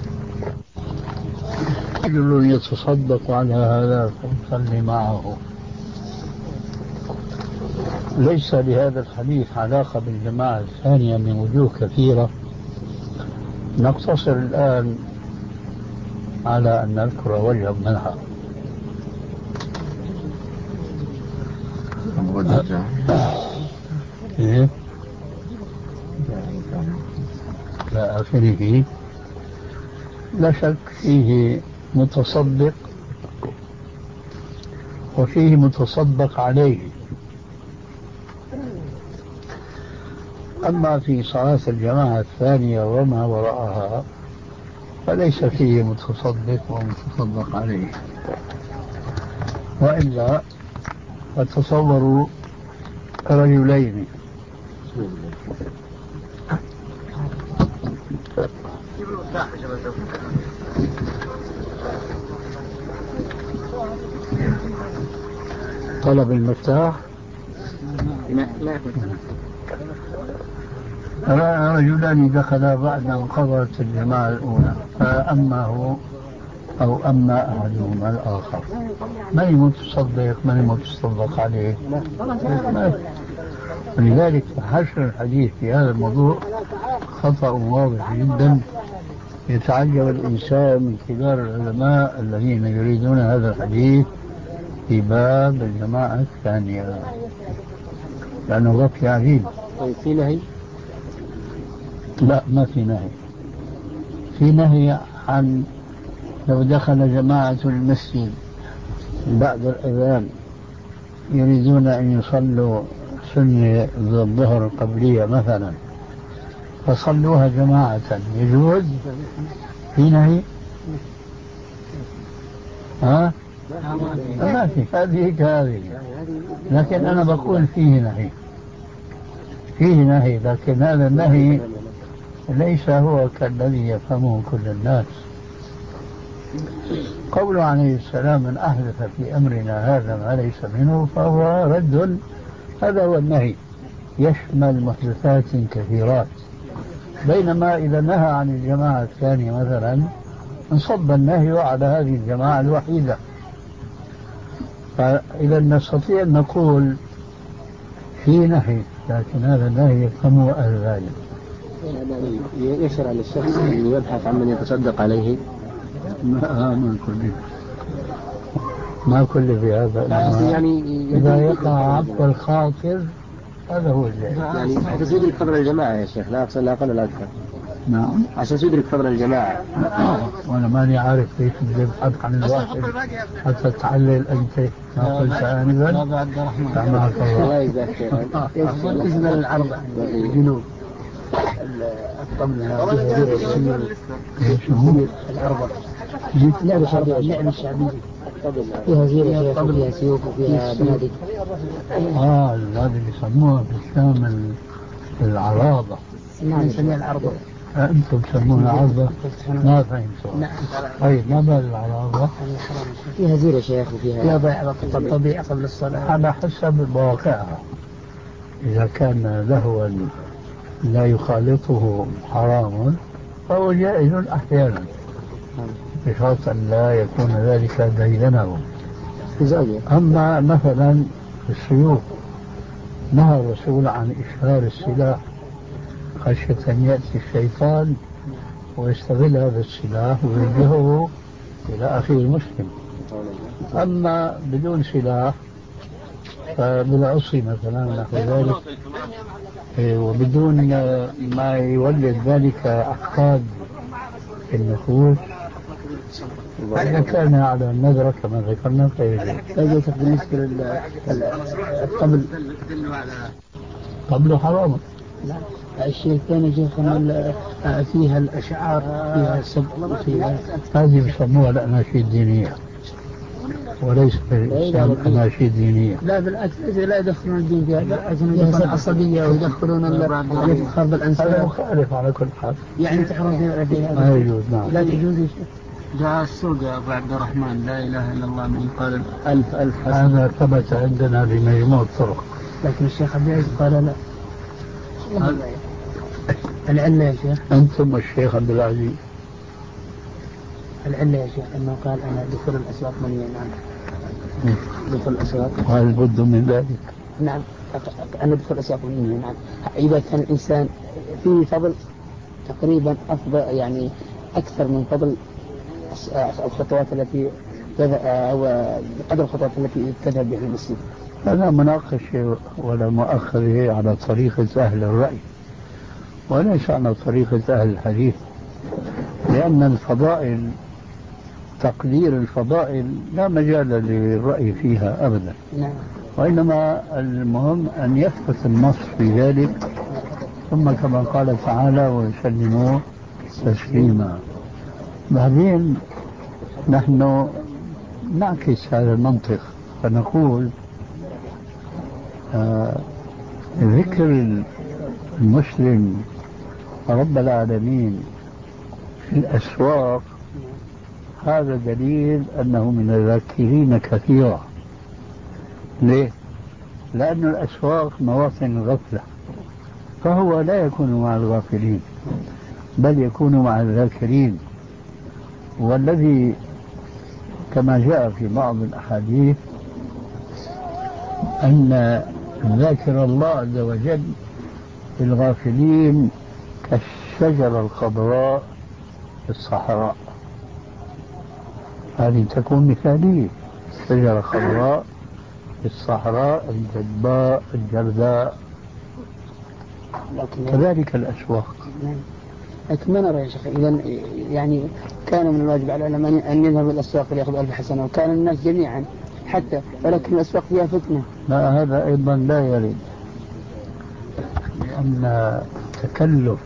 رجل يتصدق على هذا فيصلي معه. ليس لهذا الحديث علاقة بالجماعة الثانية من وجوه كثيرة، نقتصر الآن على أن نذكر وجها منها. إيه؟ لا آخره لا شك فيه متصدق وفيه متصدق عليه. أما في صلاة الجماعة الثانية وما وراءها فليس فيه متصدق ومتصدق عليه. وإلا فتصوروا رجلين طلب المفتاح. رجلان دخلا بعد أن قضت الجماعة الأولى، فأما هو أو أما أحدهما الآخر، من المتصدق من المتصدق عليه؟ ولذلك حشر الحديث في هذا الموضوع خطأ واضح جدا. يتعجب الإنسان من كبار العلماء الذين يريدون هذا الحديث في باب الجماعة الثانية، لأنه غطي عجيب. في نهي؟ لا، ما في نهي. في نهي عن لو دخل جماعة المسجد بعد الأذان يريدون أن يصلوا سنة الظهر القبلية مثلا فصلوها جماعة، يجوز؟ في نهي؟ ها؟ ما في، هذه كهذه. لكن أنا بقول فيه نهي، فيه نهي، لكن هذا النهي ليس هو كالذي يفهمه كل الناس. قوله عليه السلام: من أحدث في أمرنا هذا ما ليس منه فهو رد، هذا هو النهي، يشمل محدثات كثيرات. بينما إذا نهى عن الجماعة الثانية مثلا انصب النهي على هذه الجماعة الوحيدة. فإذا نستطيع أن نقول في نهي، لكن هذا النهي يفهمه أهل العلم. يشرع للشخص أن يبحث عن من يتصدق عليه؟ ما ما كل ما كل في هذا يعني إذا يقع عبد الخاطر هذا هو الجاي. يعني حتى تدرك فضل الجماعة يا شيخ، لا أقصد لا أقل ولا أكثر. نعم، عشان تدرك فضل الجماعة. وأنا ماني عارف كيف تبحث عن الواحد حتى تعلل أنت ما قلت آنذا. لا عبد الرحمن سامحك الله. الله يجزاك خير. اسم العرض الجنوب الطمنة العرض لعبة شعبية، لعبة شعبية فيها زينة وفيها سيوف وفيها بنادق. آه هذا اللي يسموها في الشام العراضة. نعم نسميها العرضة. أنتم تسمونها عرضة؟ ما فهمت. نعم. طيب ما بال العراضة؟ فيها زينة شيخ وفيها ضيعة الطبيعة قبل الصلاة على حسب مواقعها. إذا كان لهوا لا يخالطه حرام فهو جائز أحيانا بشرط أن لا يكون ذلك ديدنه. أما مثلا السيوف نهى الرسول عن إشهار السلاح خشية أن يأتي الشيطان ويستغل هذا السلاح ويوجهه إلى أخيه المسلم. أما بدون سلاح فبالعصي مثلا نحو ذلك، وبدون ما يولد ذلك أحقاد في النفوس، إذا كان على النذرة كما ذكرنا فيجوز. بالنسبة للطبل طبل حرام. لا الشيء الثاني شيخنا فيها الأشعار فيها سب فيها هذه يسموها الأناشيد الدينية وليس بالإسلام أناشيد دينية. لا بالعكس لا يدخلون الدين فيها، بالعكس يدخلون عصبية ويدخلون الحرب الأنساب. هذا مخالف على كل حال، يعني تحرم فيها ما يجوز. نعم لا تجوز. جاء السوق يا أبو عبد الرحمن لا إله إلا الله من قال ألف ألف حسن. هذا ثبت عندنا بمجموع طرق، لكن الشيخ عبد العزيز قال لا. العلة يا شيخ أنتم الشيخ عبد العزيز. العلة يا شيخ أنه قال أنا دخول الأسواق مني. نعم دخول الأسواق. وهل بد من ذلك؟ نعم أنا دخول الأسواق مني. نعم إذا كان الإنسان فيه فضل تقريبا أفضل يعني أكثر من فضل الخطوات التي أو قدر الخطوات التي تذهب بها المسلم. هذا مناقش ولا مؤخذ على طريقة أهل الرأي وليس على طريقة أهل الحديث، لأن الفضائل تقدير الفضائل لا مجال للرأي فيها أبدا. نعم. وإنما المهم أن يثبت النص في ذلك، ثم كما قال تعالى ويسلموا تسليما. بعدين نحن نعكس هذا المنطق فنقول آه ذكر المسلم رب العالمين في الأسواق هذا دليل أنه من الذاكرين كثيرا. ليه؟ لأن الأسواق مواطن الغفلة، فهو لا يكون مع الغافلين بل يكون مع الذاكرين. والذي كما جاء في بعض الأحاديث أن ذاكر الله عز وجل في الغافلين كالشجرة الخضراء في الصحراء. هذه تكون مثالية، شجرة خضراء في الصحراء الجدباء الجرداء. كذلك الأسواق. لكن ما نرى يا شيخ إذا يعني كان من الواجب على العلماء أن يذهبوا الأسواق ليأخذوا ألف حسنة، وكان الناس جميعا حتى، ولكن الأسواق فيها فتنة. لا هذا أيضا لا يرد، لأن تكلف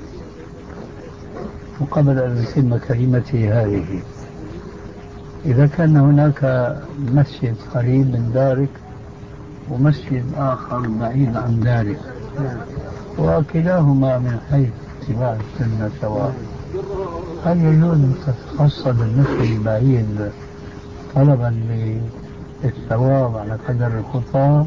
وقبل أن يتم كلمتي هذه إذا كان هناك مسجد قريب من دارك ومسجد آخر بعيد عن دارك وكلاهما من حيث اتباع السنة سواء، هل يجوز أن تتخصص المسجد البعيد طلبا للثواب على قدر الخطى؟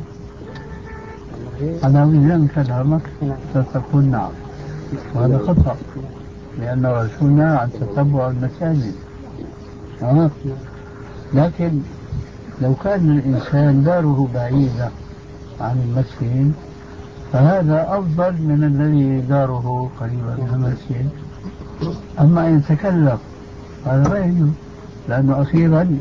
أنا وإذن كلامك ستكون نعم، وهذا خطأ، لأن رسولنا عن تتبع المساجد. أه؟ لكن لو كان الإنسان داره بعيدة عن المسجد فهذا أفضل من الذي داره قريبا من المسجد. أما أن يتكلف هذا لا يجوز، لأنه أخيرا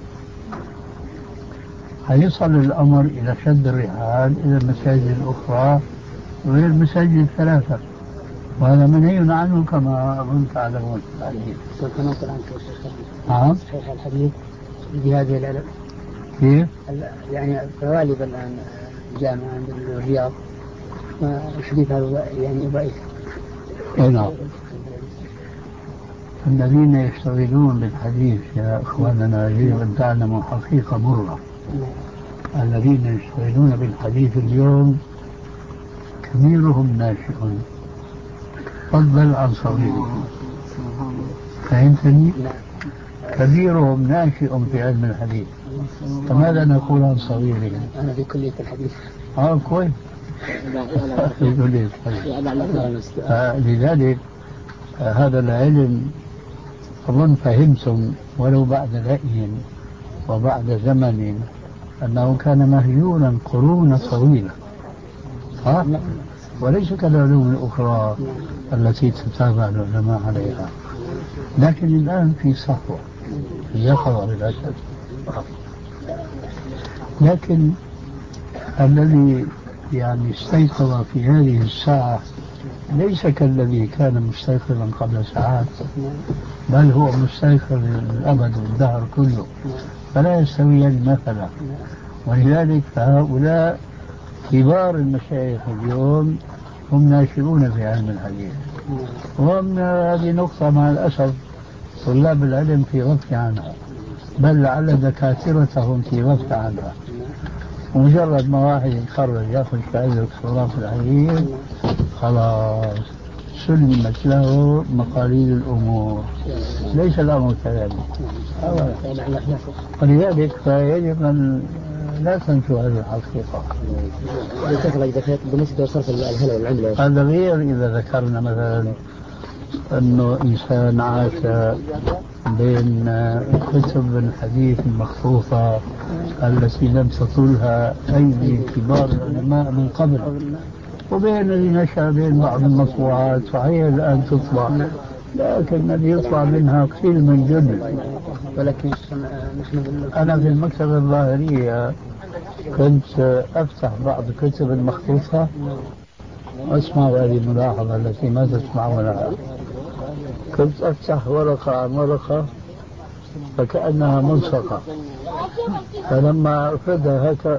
هيصل الأمر إلى شد الرحال إلى المساجد الأخرى وغير المساجد الثلاثة، وهذا منهي عنه كما أظن تعلمون. نعم. صحيح الحديث بهذه العلم. كيف؟ يعني غالبا الآن جامعة عند الرياض الحديث هذا يعني ضعيف. نعم. الذين يشتغلون بالحديث يا إخواننا يجب أن تعلموا حقيقة مرة. الذين يشتغلون بالحديث اليوم كبيرهم ناشئ فضل عن صغيرهم. فهمتني؟ كبيرهم ناشئ في علم الحديث، فماذا نقول عن صغيرهم؟ أنا في كلية الحديث. آه كويس. في كلية الحديث. لذلك هذا العلم أظن فهمتم ولو بعد رأي وبعد زمن أنه كان مهجورا قرون طويلة، ها؟ وليس كالعلوم الأخرى التي تتابع العلماء عليها، لكن الآن في صحوة يقظة بلا شك. لكن الذي يعني استيقظ في هذه الساعة ليس كالذي كان مستيقظا قبل ساعات، بل هو مستيقظ الأبد والدهر كله، فلا يستويان مثلا. ولذلك فهؤلاء كبار المشايخ اليوم هم ناشئون في علم الحديث، وهم هذه نقطة مع الأسف طلاب العلم في غفلة عنها، بل لعل دكاترتهم في غفلة عنها. مجرد ما واحد يتخرج ياخذ شهادة دكتوراه في الحديث خلاص سلمت له مقاليد الأمور. ليس الأمر كذلك. ولذلك فيجب أن لا تنسوا هذه الحقيقة. بالنسبة لصرف الهلا والعملة هذا غير إذا ذكرنا مثلا أنه إنسان عاش بين كتب الحديث المخطوطة التي لم تطلها أيدي كبار العلماء من قبل، وبين الذي نشأ بين بعض المطبوعات وهي الآن تطبع، لكن الذي يطلع منها قليل من جد. ولكن نحن أنا في المكتبة الظاهرية كنت أفتح بعض الكتب المخطوطة أسمع هذه الملاحظة التي ما تسمعونها. كنت أفتح ورقة عن ورقة فكأنها ملصقة، فلما أفردها هكذا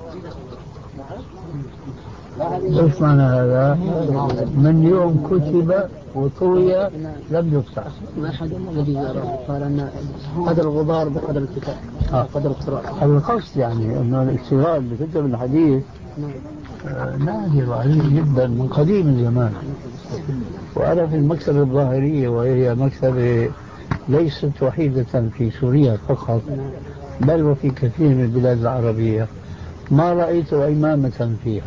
ايش معنى هذا؟ من يوم كتب وطوي لم يفتح. ما حد الذي قال ان قدر الغبار بقدر الكتاب قدر التراب. هذا القصد يعني انه الاشتغال بكتب الحديث نادر عليه جدا من قديم الزمان. وانا في المكتبة الظاهرية، وهي مكتبة ليست وحيدة في سوريا فقط بل وفي كثير من البلاد العربية، ما رأيت إمامة فيها،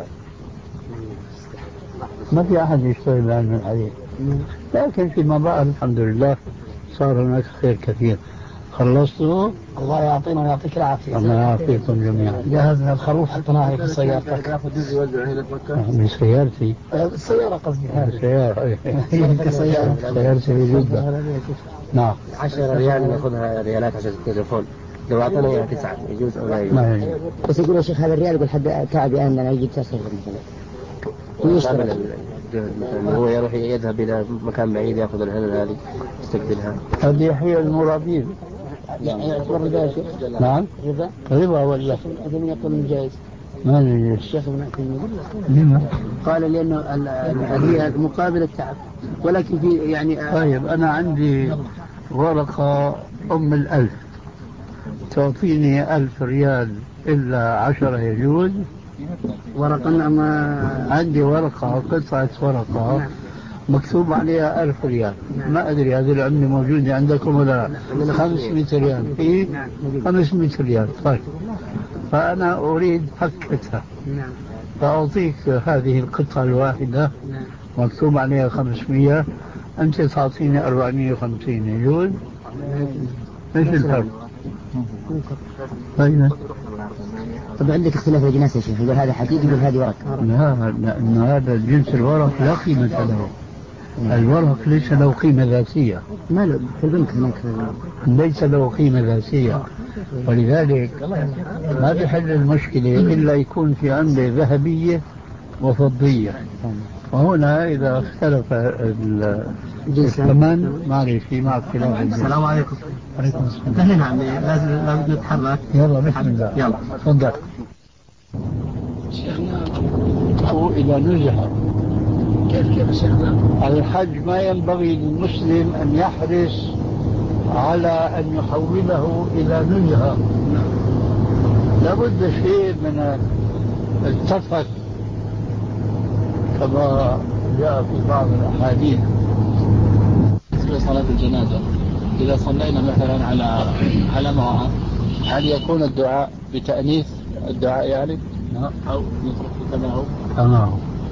ما في أحد يشتغل بعلم الحديث. لكن فيما بعد الحمد لله صار هناك خير كثير. خلصتوا؟ الله يعطينا ويعطيك العافية. الله يعافيكم جميعا. جهزنا الخروف الطناعي في سيارتك. من سيارتي؟ السيارة قصدي هذه. السيارة سيارة سيارتي في جدة. نعم. عشرة ريال ناخذها ريالات عشان التليفون، لو أعطينا إياها تسعة يجوز أو لا يجوز؟ ما يجوز. بس يقول يا شيخ هذا الريال يقول حد تعب الآن أنا يجي تسعة مثلا. يشتغل الجهد مثلا هو يروح يذهب إلى مكان بعيد يأخذ الهلل هذه يستقبلها. هذه هي المرابين. يعتبر ربا يا شيخ؟ نعم. ربا؟ ربا ولا؟ من يقول من جائز؟ ما ندري. الشيخ ابن عثيمين لما؟ قال لأنه هي مقابل التعب، ولكن في يعني. طيب أنا عندي ورقة أم الألف تعطيني ألف ريال إلا عشرة يجوز؟ ورقة ما عندي ورقة قطعة ورقة مكتوب عليها ألف ريال. ما أدري هذه العملة موجودة عندكم ولا لا؟ خمسمائة ريال. إيه خمسمائة ريال. طيب فأنا أريد فكتها، فأعطيك هذه القطعة الواحدة مكتوب عليها خمسمائة، أنت تعطيني أربعمائة وخمسين يجوز؟ ايش الفرق؟ طيب طب عندك اختلاف الجناس يا شيخ، يقول هذا حديد يقول هذه ورق. لا لأن هذا جنس الورق لا قيمة له. الورق ليس له قيمة ذاتية. ما له في البنك هناك ليس له قيمة ذاتية، ولذلك ما بيحل المشكلة إلا يكون في عنده ذهبية وفضية. وهنا إذا اختلف الثمن معلش مع اختلاف الجنس. السلام عليكم. عليكم السلام. انتهينا عمي، لازم لازم نتحرك. يلا بسم الله. يلا تفضل. شيخنا هو إلى نزهة. كيف كيف شيخنا؟ الحج ما ينبغي للمسلم أن يحرص على أن يحوله إلى نزهة. لابد شيء من التفت كما جاء في بعض الأحاديث. بالنسبة لصلاة الجنازة إذا صلينا مثلا على على امرأة هل يكون الدعاء بتأنيث الدعاء يعني أو يترك كما هو؟ تمام.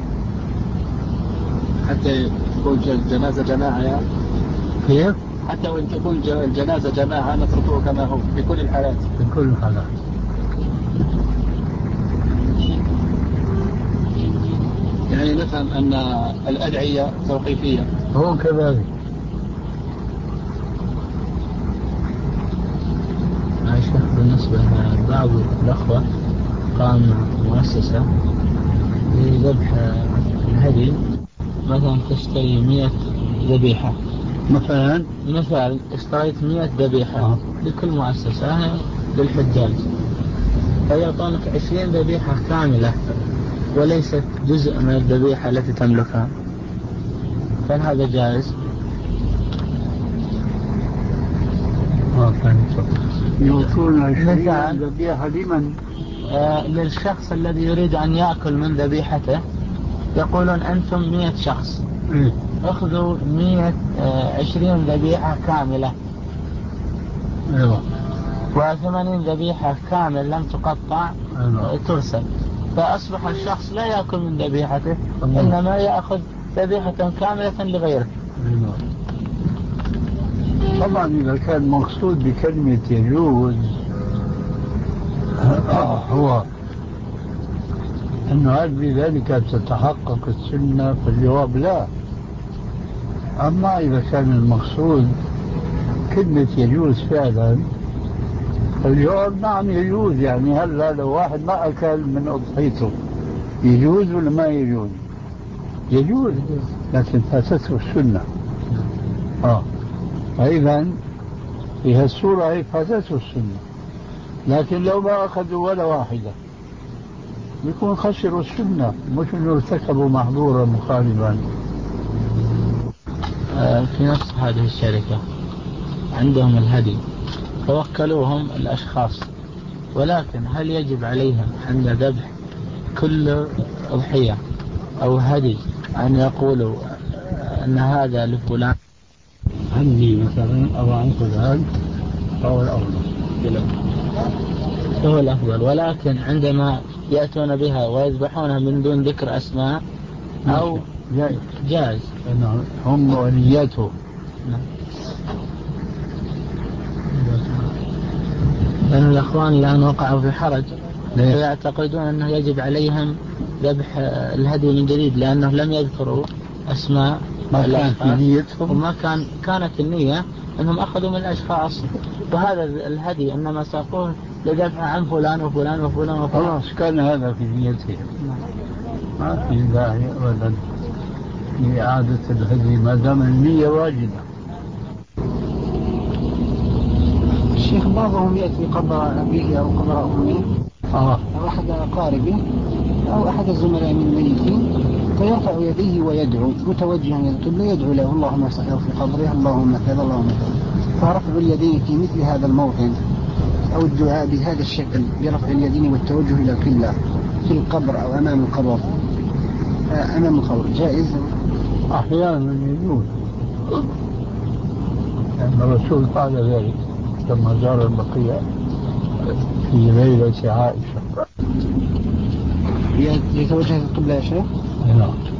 حتى تكون الجنازة جماعة يعني؟ كيف؟ حتى وإن تكون الجنازة جماعة نتركه كما هو في كل الحالات؟ في كل الحالات. يعني نفهم أن الأدعية توقيفية. هو كذلك. بالنسبة لبعض الأخوة قام مؤسسة لذبح الهدي، مثلا تشتري مئة ذبيحة، مثلا مثال اشتريت مئة ذبيحة آه. لكل مؤسسة للحجاج، فيعطونك عشرين ذبيحة كاملة وليست جزء من الذبيحة التي تملكها، فهل هذا جائز؟ اه فهمت. يوصون عشرين مثال ذبيحة لمن؟ آه للشخص الذي يريد أن يأكل من ذبيحته، يقولون أنتم مئة شخص، إيه؟ أخذوا مئة آه عشرين ذبيحة كاملة، ايوه وثمانين ذبيحة كامل لم تقطع أيوة. ترسل، فأصبح الشخص لا يأكل من ذبيحته أيوة. إنما يأخذ ذبيحة كاملة لغيره. أيوة. طبعا إذا كان مقصود بكلمة يجوز هو أنه هل بذلك تتحقق السنة، فالجواب لا. أما إذا كان المقصود كلمة يجوز فعلا، الجواب نعم يجوز. يعني هلا لو واحد ما أكل من أضحيته يجوز ولا ما يجوز؟ يجوز، لكن فاتته السنة. آه فإذا في هالصورة هي فاتته السنة، لكن لو ما أخذوا ولا واحدة يكون خسروا السنة، مش إنه ارتكبوا محظورا مخالفا. في نفس هذه الشركة عندهم الهدي فوكلوهم الأشخاص، ولكن هل يجب عليهم عند ذبح كل أضحية أو هدي أن يقولوا أن هذا لفلان؟ عندي مثلا أو عن فلان فهو الأفضل، هو الأفضل، ولكن عندما يأتون بها ويذبحونها من دون ذكر أسماء أو جائز جائز هم ونيته. لأن الأخوان الآن وقعوا في حرج فيعتقدون أنه يجب عليهم ذبح الهدي من جديد، لأنه لم يذكروا أسماء ما كان في نيتهم، وما كان كانت النية أنهم أخذوا من الأشخاص، وهذا الهدي إنما ساقوه لدفع عن فلان وفلان وفلان وفلان. خلاص كان هذا في نيتهم، ما في داعي أبدا لإعادة الهدي ما دام النية واجبة. الشيخ بعضهم يأتي قبر أبيه أو قبر أمه آه. أو أحد أقاربه أو أحد الزملاء من الميتين، فيرفع يديه ويدعو متوجها إلى القبلة، يدعو له اللهم اصلح له في قبره، اللهم كذا اللهم كذا. فرفع اليدين في مثل هذا الموطن أو الدعاء بهذا الشكل برفع اليدين والتوجه إلى القبلة في القبر أو أمام القبر أمام القبر جائز؟ أحيانا يجوز، لأن الرسول فعل ذلك لما زار البقيع في ليلة عائشة. يتوجه القبلة يا شيخ؟ نعم.